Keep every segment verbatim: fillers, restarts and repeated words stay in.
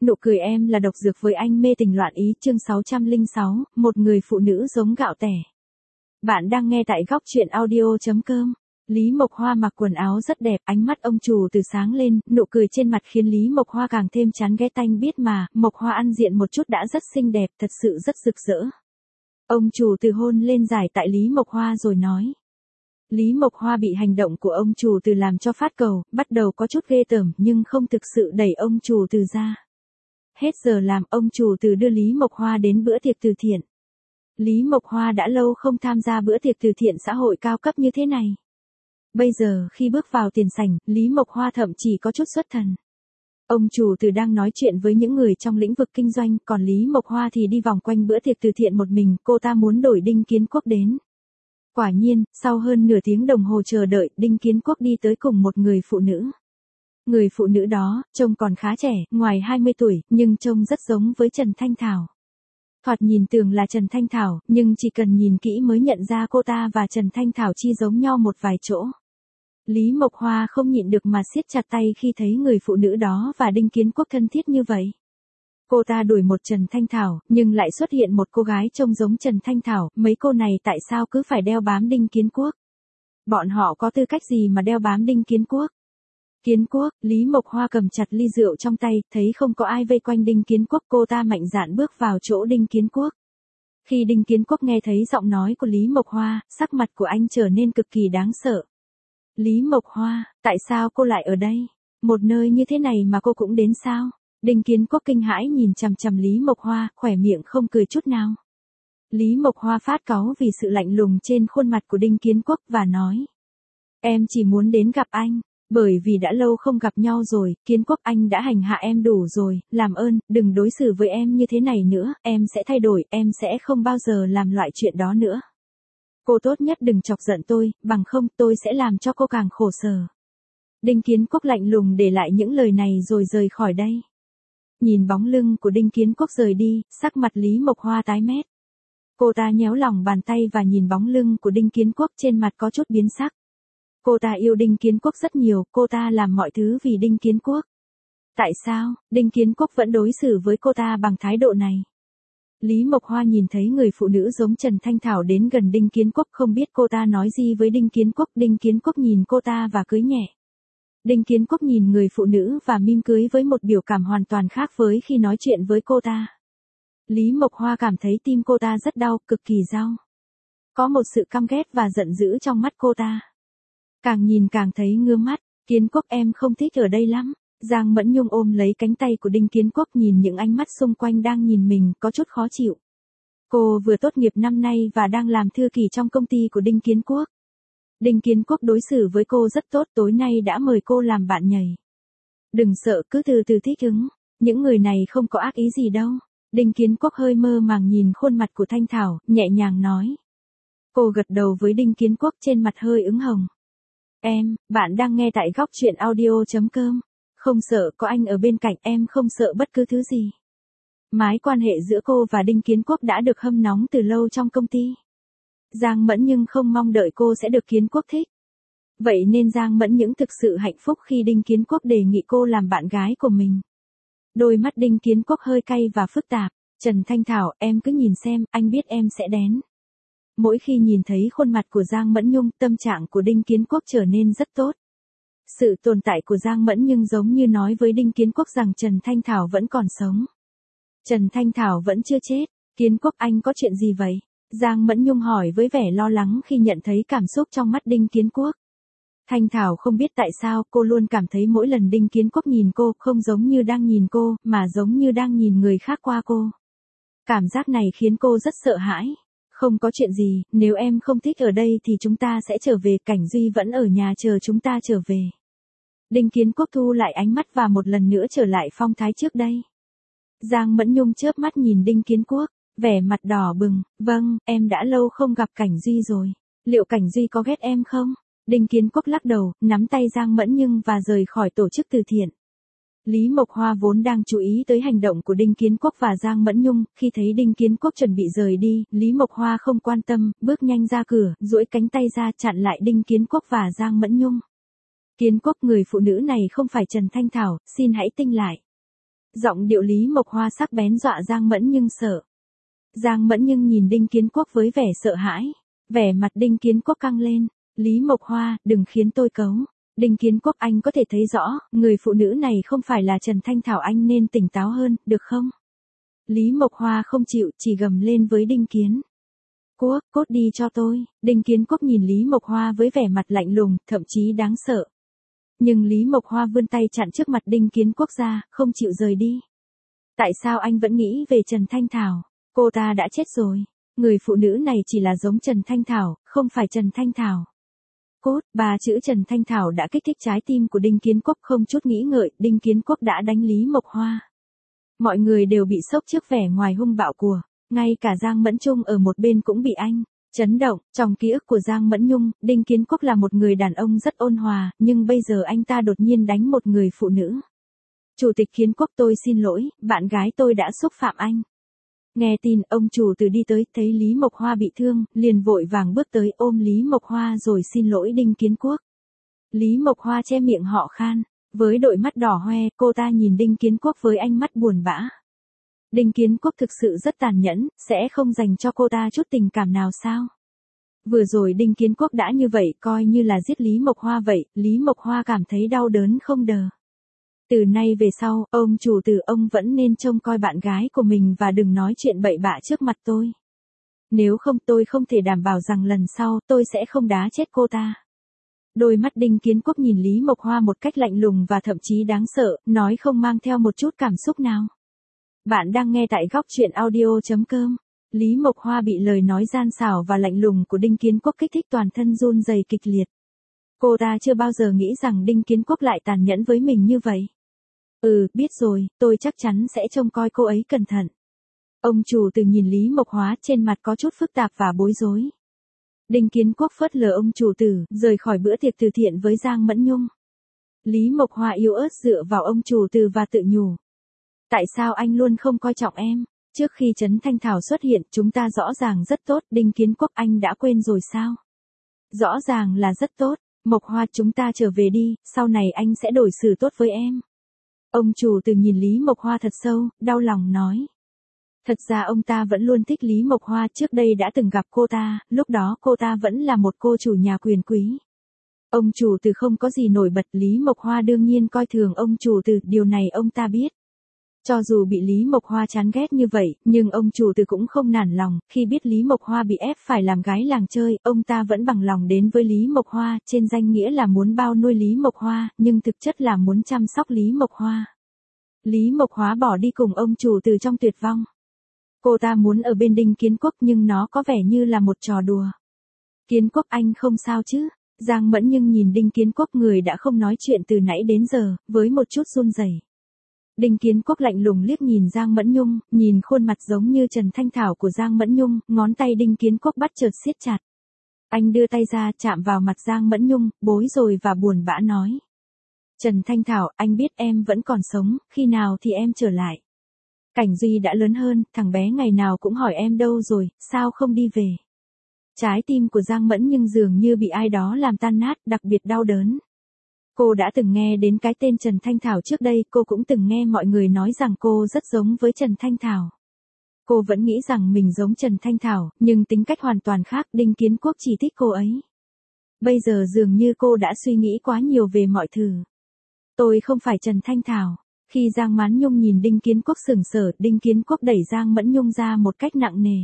Nụ cười em là độc dược với anh mê tình loạn ý chương sáu trăm lẻ sáu, một người phụ nữ giống gạo tẻ. Bạn đang nghe tại góc truyện audio.com. Lý Mộc Hoa mặc quần áo rất đẹp, ánh mắt ông chủ từ sáng lên, nụ cười trên mặt khiến Lý Mộc Hoa càng thêm chán ghét tanh biết mà, Mộc Hoa ăn diện một chút đã rất xinh đẹp, thật sự rất rực rỡ. Ông chủ từ hôn lên giải tại Lý Mộc Hoa rồi nói. Lý Mộc Hoa bị hành động của ông chủ từ làm cho phát cầu, bắt đầu có chút ghê tởm nhưng không thực sự đẩy ông chủ từ ra. Hết giờ làm, ông chủ từ đưa Lý Mộc Hoa đến bữa tiệc từ thiện. Lý Mộc Hoa đã lâu không tham gia bữa tiệc từ thiện xã hội cao cấp như thế này. Bây giờ khi bước vào tiền sảnh, Lý Mộc Hoa thậm chí có chút xuất thần. Ông chủ từ đang nói chuyện với những người trong lĩnh vực kinh doanh, còn Lý Mộc Hoa thì đi vòng quanh bữa tiệc từ thiện một mình, cô ta muốn đổi Đinh Kiến Quốc đến. Quả nhiên, sau hơn nửa tiếng đồng hồ chờ đợi, Đinh Kiến Quốc đi tới cùng một người phụ nữ. Người phụ nữ đó, trông còn khá trẻ, ngoài hai mươi tuổi, nhưng trông rất giống với Trần Thanh Thảo. Thoạt nhìn tưởng là Trần Thanh Thảo, nhưng chỉ cần nhìn kỹ mới nhận ra cô ta và Trần Thanh Thảo chi giống nhau một vài chỗ. Lý Mộc Hoa không nhịn được mà siết chặt tay khi thấy người phụ nữ đó và Đinh Kiến Quốc thân thiết như vậy. Cô ta đuổi một Trần Thanh Thảo, nhưng lại xuất hiện một cô gái trông giống Trần Thanh Thảo, mấy cô này tại sao cứ phải đeo bám Đinh Kiến Quốc? Bọn họ có tư cách gì mà đeo bám Đinh Kiến Quốc? Kiến Quốc, Lý Mộc Hoa cầm chặt ly rượu trong tay, thấy không có ai vây quanh Đinh Kiến Quốc, cô ta mạnh dạn bước vào chỗ Đinh Kiến Quốc. Khi Đinh Kiến Quốc nghe thấy giọng nói của Lý Mộc Hoa, sắc mặt của anh trở nên cực kỳ đáng sợ. Lý Mộc Hoa, tại sao cô lại ở đây? Một nơi như thế này mà cô cũng đến sao? Đinh Kiến Quốc kinh hãi nhìn chằm chằm Lý Mộc Hoa, khỏe miệng không cười chút nào. Lý Mộc Hoa phát cáu vì sự lạnh lùng trên khuôn mặt của Đinh Kiến Quốc và nói. Em chỉ muốn đến gặp anh. Bởi vì đã lâu không gặp nhau rồi, Kiến Quốc anh đã hành hạ em đủ rồi, làm ơn, đừng đối xử với em như thế này nữa, em sẽ thay đổi, em sẽ không bao giờ làm loại chuyện đó nữa. Cô tốt nhất đừng chọc giận tôi, bằng không tôi sẽ làm cho cô càng khổ sở. Đinh Kiến Quốc lạnh lùng để lại những lời này rồi rời khỏi đây. Nhìn bóng lưng của Đinh Kiến Quốc rời đi, sắc mặt Lý Mộc Hoa tái mét. Cô ta nhéo lòng bàn tay và nhìn bóng lưng của Đinh Kiến Quốc trên mặt có chút biến sắc. Cô ta yêu Đinh Kiến Quốc rất nhiều, cô ta làm mọi thứ vì Đinh Kiến Quốc. Tại sao, Đinh Kiến Quốc vẫn đối xử với cô ta bằng thái độ này? Lý Mộc Hoa nhìn thấy người phụ nữ giống Trần Thanh Thảo đến gần Đinh Kiến Quốc, không biết cô ta nói gì với Đinh Kiến Quốc. Đinh Kiến Quốc nhìn cô ta và cười nhẹ. Đinh Kiến Quốc nhìn người phụ nữ và mỉm cười với một biểu cảm hoàn toàn khác với khi nói chuyện với cô ta. Lý Mộc Hoa cảm thấy tim cô ta rất đau, cực kỳ đau. Có một sự căm ghét và giận dữ trong mắt cô ta. Càng nhìn càng thấy ngứa mắt, Kiến Quốc em không thích ở đây lắm. Giang Mẫn Nhung ôm lấy cánh tay của Đinh Kiến Quốc nhìn những ánh mắt xung quanh đang nhìn mình có chút khó chịu. Cô vừa tốt nghiệp năm nay và đang làm thư ký trong công ty của Đinh Kiến Quốc. Đinh Kiến Quốc đối xử với cô rất tốt, tối nay đã mời cô làm bạn nhảy. Đừng sợ, cứ từ từ thích ứng, những người này không có ác ý gì đâu. Đinh Kiến Quốc hơi mơ màng nhìn khuôn mặt của Thanh Thảo, nhẹ nhàng nói. Cô gật đầu với Đinh Kiến Quốc trên mặt hơi ửng hồng. Em, bạn đang nghe tại góc truyện audio.com. Không sợ, có anh ở bên cạnh, em không sợ bất cứ thứ gì. Mối quan hệ giữa cô và Đinh Kiến Quốc đã được hâm nóng từ lâu trong công ty. Giang Mẫn nhưng không mong đợi cô sẽ được Kiến Quốc thích. Vậy nên Giang Mẫn những thực sự hạnh phúc khi Đinh Kiến Quốc đề nghị cô làm bạn gái của mình. Đôi mắt Đinh Kiến Quốc hơi cay và phức tạp. Trần Thanh Thảo, em cứ nhìn xem, anh biết em sẽ đến. Mỗi khi nhìn thấy khuôn mặt của Giang Mẫn Nhung, tâm trạng của Đinh Kiến Quốc trở nên rất tốt. Sự tồn tại của Giang Mẫn Nhung giống như nói với Đinh Kiến Quốc rằng Trần Thanh Thảo vẫn còn sống. Trần Thanh Thảo vẫn chưa chết. Kiến Quốc anh có chuyện gì vậy? Giang Mẫn Nhung hỏi với vẻ lo lắng khi nhận thấy cảm xúc trong mắt Đinh Kiến Quốc. Thanh Thảo không biết tại sao cô luôn cảm thấy mỗi lần Đinh Kiến Quốc nhìn cô không giống như đang nhìn cô, mà giống như đang nhìn người khác qua cô. Cảm giác này khiến cô rất sợ hãi. Không có chuyện gì, nếu em không thích ở đây thì chúng ta sẽ trở về, Cảnh Duy vẫn ở nhà chờ chúng ta trở về. Đinh Kiến Quốc thu lại ánh mắt và một lần nữa trở lại phong thái trước đây. Giang Mẫn Nhung chớp mắt nhìn Đinh Kiến Quốc, vẻ mặt đỏ bừng, vâng, em đã lâu không gặp Cảnh Duy rồi. Liệu Cảnh Duy có ghét em không? Đinh Kiến Quốc lắc đầu, nắm tay Giang Mẫn Nhung và rời khỏi tổ chức từ thiện. Lý Mộc Hoa vốn đang chú ý tới hành động của Đinh Kiến Quốc và Giang Mẫn Nhung, khi thấy Đinh Kiến Quốc chuẩn bị rời đi, Lý Mộc Hoa không quan tâm, bước nhanh ra cửa, duỗi cánh tay ra chặn lại Đinh Kiến Quốc và Giang Mẫn Nhung. Kiến Quốc, người phụ nữ này không phải Trần Thanh Thảo, xin hãy tinh lại. Giọng điệu Lý Mộc Hoa sắc bén dọa Giang Mẫn Nhưng sợ. Giang Mẫn Nhưng nhìn Đinh Kiến Quốc với vẻ sợ hãi. Vẻ mặt Đinh Kiến Quốc căng lên. Lý Mộc Hoa, đừng khiến tôi cấu. Đinh Kiến Quốc, anh có thể thấy rõ, người phụ nữ này không phải là Trần Thanh Thảo, anh nên tỉnh táo hơn, được không? Lý Mộc Hoa không chịu, chỉ gầm lên với Đinh Kiến Quốc, cốt đi cho tôi. Đinh Kiến Quốc nhìn Lý Mộc Hoa với vẻ mặt lạnh lùng, thậm chí đáng sợ. Nhưng Lý Mộc Hoa vươn tay chặn trước mặt Đinh Kiến Quốc ra, không chịu rời đi. Tại sao anh vẫn nghĩ về Trần Thanh Thảo? Cô ta đã chết rồi. Người phụ nữ này chỉ là giống Trần Thanh Thảo, không phải Trần Thanh Thảo. Cốt, ba chữ Trần Thanh Thảo đã kích thích trái tim của Đinh Kiến Quốc, không chút nghĩ ngợi, Đinh Kiến Quốc đã đánh Lý Mộc Hoa. Mọi người đều bị sốc trước vẻ ngoài hung bạo của, ngay cả Giang Mẫn Trung ở một bên cũng bị anh chấn động. Trong ký ức của Giang Mẫn Nhung, Đinh Kiến Quốc là một người đàn ông rất ôn hòa, nhưng bây giờ anh ta đột nhiên đánh một người phụ nữ. Chủ tịch Kiến Quốc, tôi xin lỗi, bạn gái tôi đã xúc phạm anh. Nghe tin, ông chủ từ đi tới, thấy Lý Mộc Hoa bị thương, liền vội vàng bước tới ôm Lý Mộc Hoa rồi xin lỗi Đinh Kiến Quốc. Lý Mộc Hoa che miệng họ khan, với đôi mắt đỏ hoe, cô ta nhìn Đinh Kiến Quốc với ánh mắt buồn bã. Đinh Kiến Quốc thực sự rất tàn nhẫn, sẽ không dành cho cô ta chút tình cảm nào sao? Vừa rồi Đinh Kiến Quốc đã như vậy, coi như là giết Lý Mộc Hoa vậy, Lý Mộc Hoa cảm thấy đau đớn không đờ. Từ nay về sau, ông chủ tử ông vẫn nên trông coi bạn gái của mình và đừng nói chuyện bậy bạ trước mặt tôi. Nếu không tôi không thể đảm bảo rằng lần sau tôi sẽ không đá chết cô ta. Đôi mắt Đinh Kiến Quốc nhìn Lý Mộc Hoa một cách lạnh lùng và thậm chí đáng sợ, nói không mang theo một chút cảm xúc nào. Bạn đang nghe tại góc truyện audio chấm com. Lý Mộc Hoa bị lời nói gian xảo và lạnh lùng của Đinh Kiến Quốc kích thích toàn thân run rẩy kịch liệt. Cô ta chưa bao giờ nghĩ rằng Đinh Kiến Quốc lại tàn nhẫn với mình như vậy. Ừ, biết rồi, tôi chắc chắn sẽ trông coi cô ấy cẩn thận. Ông chủ từ nhìn Lý Mộc Hoa, trên mặt có chút phức tạp và bối rối. Đinh Kiến Quốc phớt lờ ông chủ tử, rời khỏi bữa tiệc từ thiện với Giang Mẫn Nhung. Lý Mộc Hoa yếu ớt dựa vào ông chủ tử và tự nhủ. Tại sao anh luôn không coi trọng em? Trước khi Trấn Thanh Thảo xuất hiện, chúng ta rõ ràng rất tốt, Đinh Kiến Quốc, anh đã quên rồi sao? Rõ ràng là rất tốt, Mộc Hoa, chúng ta trở về đi, sau này anh sẽ đối xử tốt với em. Ông chủ từ nhìn Lý Mộc Hoa thật sâu, đau lòng nói. Thật ra ông ta vẫn luôn thích Lý Mộc Hoa, trước đây đã từng gặp cô ta, lúc đó cô ta vẫn là một cô chủ nhà quyền quý. Ông chủ từ không có gì nổi bật, Lý Mộc Hoa đương nhiên coi thường ông chủ từ, điều này ông ta biết. Cho dù bị Lý Mộc Hoa chán ghét như vậy, nhưng ông chủ từ cũng không nản lòng, khi biết Lý Mộc Hoa bị ép phải làm gái làng chơi, ông ta vẫn bằng lòng đến với Lý Mộc Hoa, trên danh nghĩa là muốn bao nuôi Lý Mộc Hoa, nhưng thực chất là muốn chăm sóc Lý Mộc Hoa. Lý Mộc Hoa bỏ đi cùng ông chủ từ trong tuyệt vọng. Cô ta muốn ở bên Đinh Kiến Quốc nhưng nó có vẻ như là một trò đùa. Kiến Quốc, anh không sao chứ? Giang Mẫn Nhưng nhìn Đinh Kiến Quốc, người đã không nói chuyện từ nãy đến giờ, với một chút run rẩy. Đinh Kiến Quốc lạnh lùng liếc nhìn Giang Mẫn Nhung, nhìn khuôn mặt giống như Trần Thanh Thảo của Giang Mẫn Nhung, ngón tay Đinh Kiến Quốc bắt chợt siết chặt. Anh đưa tay ra chạm vào mặt Giang Mẫn Nhung, bối rồi và buồn bã nói. Trần Thanh Thảo, anh biết em vẫn còn sống, khi nào thì em trở lại. Cảnh Duy đã lớn hơn, thằng bé ngày nào cũng hỏi em đâu rồi, sao không đi về. Trái tim của Giang Mẫn Nhưng dường như bị ai đó làm tan nát, đặc biệt đau đớn. Cô đã từng nghe đến cái tên Trần Thanh Thảo trước đây, cô cũng từng nghe mọi người nói rằng cô rất giống với Trần Thanh Thảo. Cô vẫn nghĩ rằng mình giống Trần Thanh Thảo, nhưng tính cách hoàn toàn khác, Đinh Kiến Quốc chỉ thích cô ấy. Bây giờ dường như cô đã suy nghĩ quá nhiều về mọi thứ. Tôi không phải Trần Thanh Thảo. Khi Giang Mẫn Nhung nhìn Đinh Kiến Quốc sững sờ, Đinh Kiến Quốc đẩy Giang Mẫn Nhung ra một cách nặng nề.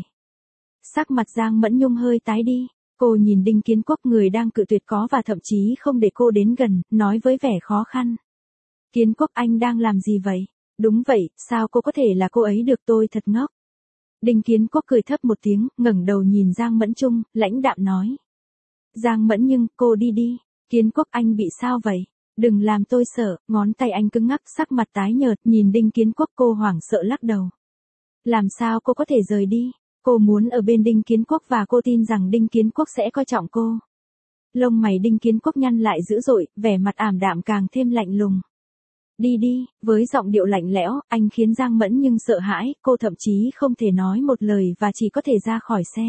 Sắc mặt Giang Mẫn Nhung hơi tái đi. Cô nhìn Đinh Kiến Quốc, người đang cự tuyệt có và thậm chí không để cô đến gần, nói với vẻ khó khăn. Kiến Quốc, anh đang làm gì vậy? Đúng vậy, sao cô có thể là cô ấy được, tôi thật ngốc. Đinh Kiến Quốc cười thấp một tiếng, ngẩng đầu nhìn Giang Mẫn Trung, lãnh đạm nói. Giang Mẫn Nhưng, cô đi đi. Kiến Quốc, anh bị sao vậy? Đừng làm tôi sợ, ngón tay anh cứng ngắc, sắc mặt tái nhợt, nhìn Đinh Kiến Quốc, cô hoảng sợ lắc đầu. Làm sao cô có thể rời đi? Cô muốn ở bên Đinh Kiến Quốc và cô tin rằng Đinh Kiến Quốc sẽ coi trọng cô. Lông mày Đinh Kiến Quốc nhăn lại dữ dội, vẻ mặt ảm đạm càng thêm lạnh lùng. Đi đi, với giọng điệu lạnh lẽo, anh khiến Giang Mẫn Nhưng sợ hãi, cô thậm chí không thể nói một lời và chỉ có thể ra khỏi xe.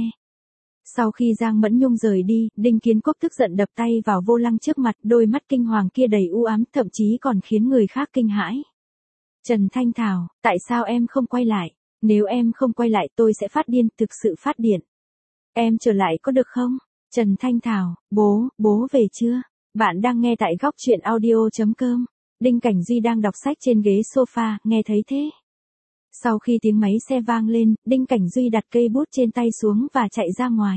Sau khi Giang Mẫn Nhung rời đi, Đinh Kiến Quốc tức giận đập tay vào vô lăng trước mặt, đôi mắt kinh hoàng kia đầy u ám, thậm chí còn khiến người khác kinh hãi. Trần Thanh Thảo, tại sao em không quay lại? Nếu em không quay lại tôi sẽ phát điên, thực sự phát điện. Em trở lại có được không? Trần Thanh Thảo, bố, bố về chưa? Bạn đang nghe tại góc truyện audio.com. Đinh Cảnh Duy đang đọc sách trên ghế sofa, nghe thấy thế. Sau khi tiếng máy xe vang lên, Đinh Cảnh Duy đặt cây bút trên tay xuống và chạy ra ngoài.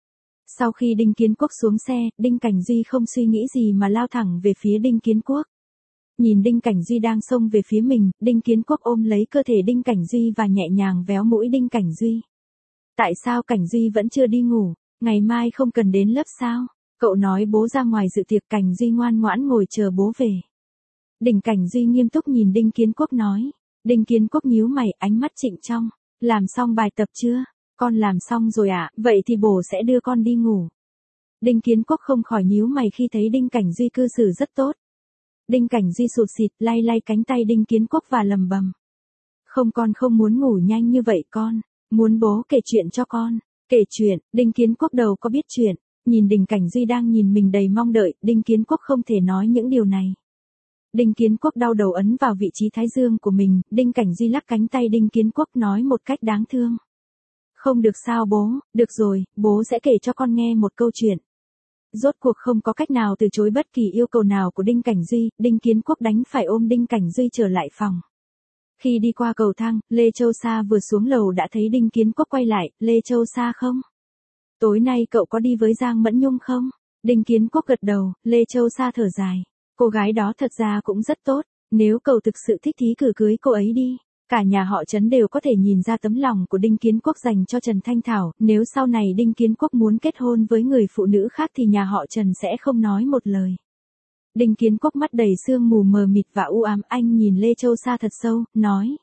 Sau khi Đinh Kiến Quốc xuống xe, Đinh Cảnh Duy không suy nghĩ gì mà lao thẳng về phía Đinh Kiến Quốc. Nhìn Đinh Cảnh Duy đang xông về phía mình, Đinh Kiến Quốc ôm lấy cơ thể Đinh Cảnh Duy và nhẹ nhàng véo mũi Đinh Cảnh Duy. Tại sao Cảnh Duy vẫn chưa đi ngủ? Ngày mai không cần đến lớp sao? Cậu nói bố ra ngoài dự tiệc. Cảnh Duy ngoan ngoãn ngồi chờ bố về. Đinh Cảnh Duy nghiêm túc nhìn Đinh Kiến Quốc nói. Đinh Kiến Quốc nhíu mày, ánh mắt trịnh trọng. Làm xong bài tập chưa? Con làm xong rồi ạ, à? Vậy thì bố sẽ đưa con đi ngủ. Đinh Kiến Quốc không khỏi nhíu mày khi thấy Đinh Cảnh Duy cư xử rất tốt. Đinh Cảnh Duy sụt sịt lay lay cánh tay Đinh Kiến Quốc và lầm bầm. Không, con không muốn ngủ nhanh như vậy con. Muốn bố kể chuyện cho con. Kể chuyện? Đinh Kiến Quốc đâu có biết chuyện. Nhìn Đinh Cảnh Duy đang nhìn mình đầy mong đợi, Đinh Kiến Quốc không thể nói những điều này. Đinh Kiến Quốc đau đầu ấn vào vị trí thái dương của mình, Đinh Cảnh Duy lắc cánh tay Đinh Kiến Quốc nói một cách đáng thương. Không được sao bố, được rồi, bố sẽ kể cho con nghe một câu chuyện. Rốt cuộc không có cách nào từ chối bất kỳ yêu cầu nào của Đinh Cảnh Duy, Đinh Kiến Quốc đánh phải ôm Đinh Cảnh Duy trở lại phòng. Khi đi qua cầu thang, Lê Châu Sa vừa xuống lầu đã thấy Đinh Kiến Quốc quay lại. Lê Châu Sa không? Tối nay cậu có đi với Giang Mẫn Nhung không? Đinh Kiến Quốc gật đầu. Lê Châu Sa thở dài. Cô gái đó thật ra cũng rất tốt. Nếu cậu thực sự thích thì cử cưới cô ấy đi. Cả nhà họ Trấn đều có thể nhìn ra tấm lòng của Đinh Kiến Quốc dành cho Trần Thanh Thảo. Nếu sau này Đinh Kiến Quốc muốn kết hôn với người phụ nữ khác thì nhà họ Trần sẽ không nói một lời. Đinh Kiến Quốc mắt đầy sương mù mờ mịt và u ám, anh nhìn Lê Châu Sa thật sâu, nói.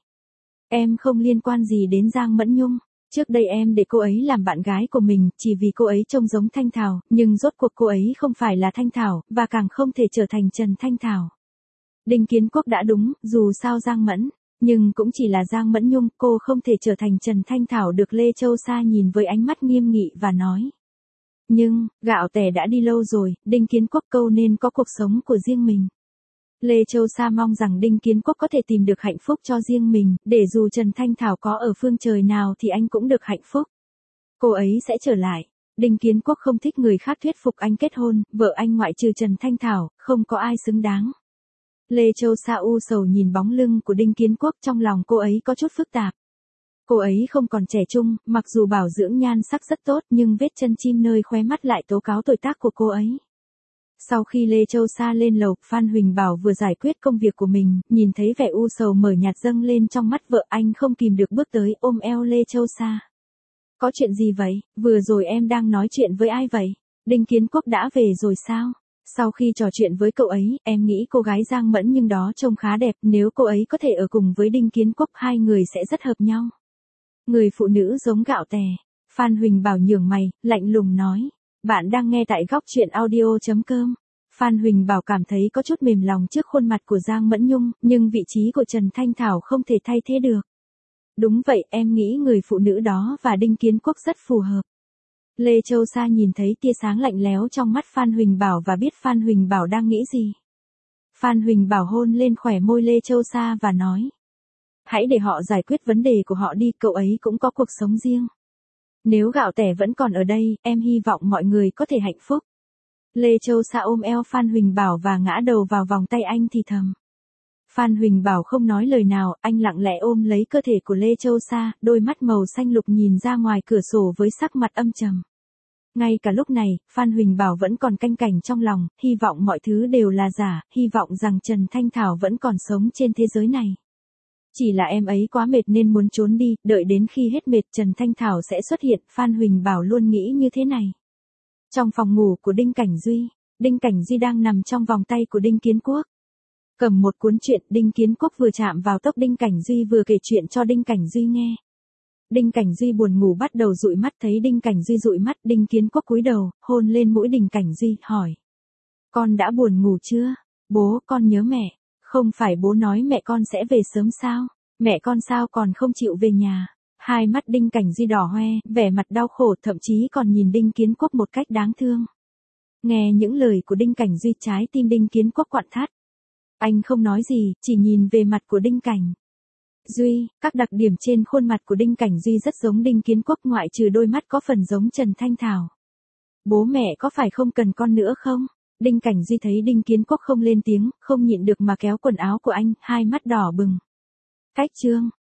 Em không liên quan gì đến Giang Mẫn Nhung. Trước đây em để cô ấy làm bạn gái của mình, chỉ vì cô ấy trông giống Thanh Thảo, nhưng rốt cuộc cô ấy không phải là Thanh Thảo, và càng không thể trở thành Trần Thanh Thảo. Đinh Kiến Quốc đã đúng, dù sao Giang Mẫn, nhưng cũng chỉ là Giang Mẫn Nhung, cô không thể trở thành Trần Thanh Thảo được. Lê Châu Sa nhìn với ánh mắt nghiêm nghị và nói. Nhưng, gạo tẻ đã đi lâu rồi, Đinh Kiến Quốc câu nên có cuộc sống của riêng mình. Lê Châu Sa mong rằng Đinh Kiến Quốc có thể tìm được hạnh phúc cho riêng mình, để dù Trần Thanh Thảo có ở phương trời nào thì anh cũng được hạnh phúc. Cô ấy sẽ trở lại. Đinh Kiến Quốc không thích người khác thuyết phục anh kết hôn, vợ anh ngoại trừ Trần Thanh Thảo, không có ai xứng đáng. Lê Châu Sa u sầu nhìn bóng lưng của Đinh Kiến Quốc, trong lòng cô ấy có chút phức tạp. Cô ấy không còn trẻ trung, mặc dù bảo dưỡng nhan sắc rất tốt nhưng vết chân chim nơi khóe mắt lại tố cáo tuổi tác của cô ấy. Sau khi Lê Châu Sa lên lầu, Phan Huỳnh Bảo vừa giải quyết công việc của mình, nhìn thấy vẻ u sầu mờ nhạt dâng lên trong mắt vợ, anh không kìm được bước tới ôm eo Lê Châu Sa. Có chuyện gì vậy? Vừa rồi em đang nói chuyện với ai vậy? Đinh Kiến Quốc đã về rồi sao? Sau khi trò chuyện với cậu ấy, em nghĩ cô gái Giang Mẫn nhưng đó trông khá đẹp, nếu cô ấy có thể ở cùng với Đinh Kiến Quốc hai người sẽ rất hợp nhau. Người phụ nữ giống gạo tẻ. Phan Huỳnh Bảo nhướng mày, lạnh lùng nói. Bạn đang nghe tại góc truyện audio.com. Phan Huỳnh Bảo cảm thấy có chút mềm lòng trước khuôn mặt của Giang Mẫn Nhung, nhưng vị trí của Trần Thanh Thảo không thể thay thế được. Đúng vậy, em nghĩ người phụ nữ đó và Đinh Kiến Quốc rất phù hợp. Lê Châu Sa nhìn thấy tia sáng lạnh lẽo trong mắt Phan Huỳnh Bảo và biết Phan Huỳnh Bảo đang nghĩ gì. Phan Huỳnh Bảo hôn lên khóe môi Lê Châu Sa và nói. Hãy để họ giải quyết vấn đề của họ đi, cậu ấy cũng có cuộc sống riêng. Nếu gạo tẻ vẫn còn ở đây, em hy vọng mọi người có thể hạnh phúc. Lê Châu Sa ôm eo Phan Huỳnh Bảo và ngã đầu vào vòng tay anh thì thầm. Phan Huỳnh Bảo không nói lời nào, anh lặng lẽ ôm lấy cơ thể của Lê Châu Sa, đôi mắt màu xanh lục nhìn ra ngoài cửa sổ với sắc mặt âm trầm. Ngay cả lúc này, Phan Huỳnh Bảo vẫn còn canh cành trong lòng, hy vọng mọi thứ đều là giả, hy vọng rằng Trần Thanh Thảo vẫn còn sống trên thế giới này. Chỉ là em ấy quá mệt nên muốn trốn đi, đợi đến khi hết mệt Trần Thanh Thảo sẽ xuất hiện, Phan Huỳnh Bảo luôn nghĩ như thế này. Trong phòng ngủ của Đinh Cảnh Duy, Đinh Cảnh Duy đang nằm trong vòng tay của Đinh Kiến Quốc. Cầm một cuốn truyện, Đinh Kiến Quốc vừa chạm vào tóc Đinh Cảnh Duy vừa kể chuyện cho Đinh Cảnh Duy nghe. Đinh Cảnh Duy buồn ngủ bắt đầu dụi mắt, thấy Đinh Cảnh Duy dụi mắt, Đinh Kiến Quốc cúi đầu, hôn lên mũi Đinh Cảnh Duy, hỏi. Con đã buồn ngủ chưa? Bố, con nhớ mẹ. Không phải bố nói mẹ con sẽ về sớm sao? Mẹ con sao còn không chịu về nhà? Hai mắt Đinh Cảnh Duy đỏ hoe, vẻ mặt đau khổ, thậm chí còn nhìn Đinh Kiến Quốc một cách đáng thương. Nghe những lời của Đinh Cảnh Duy, trái tim Đinh Kiến Quốc quặn thắt. Anh không nói gì, chỉ nhìn về mặt của Đinh Cảnh Duy, các đặc điểm trên khuôn mặt của Đinh Cảnh Duy rất giống Đinh Kiến Quốc ngoại trừ đôi mắt có phần giống Trần Thanh Thảo. Bố mẹ có phải không cần con nữa không? Đinh Cảnh Duy thấy Đinh Kiến Quốc không lên tiếng, không nhịn được mà kéo quần áo của anh, hai mắt đỏ bừng. Cách chương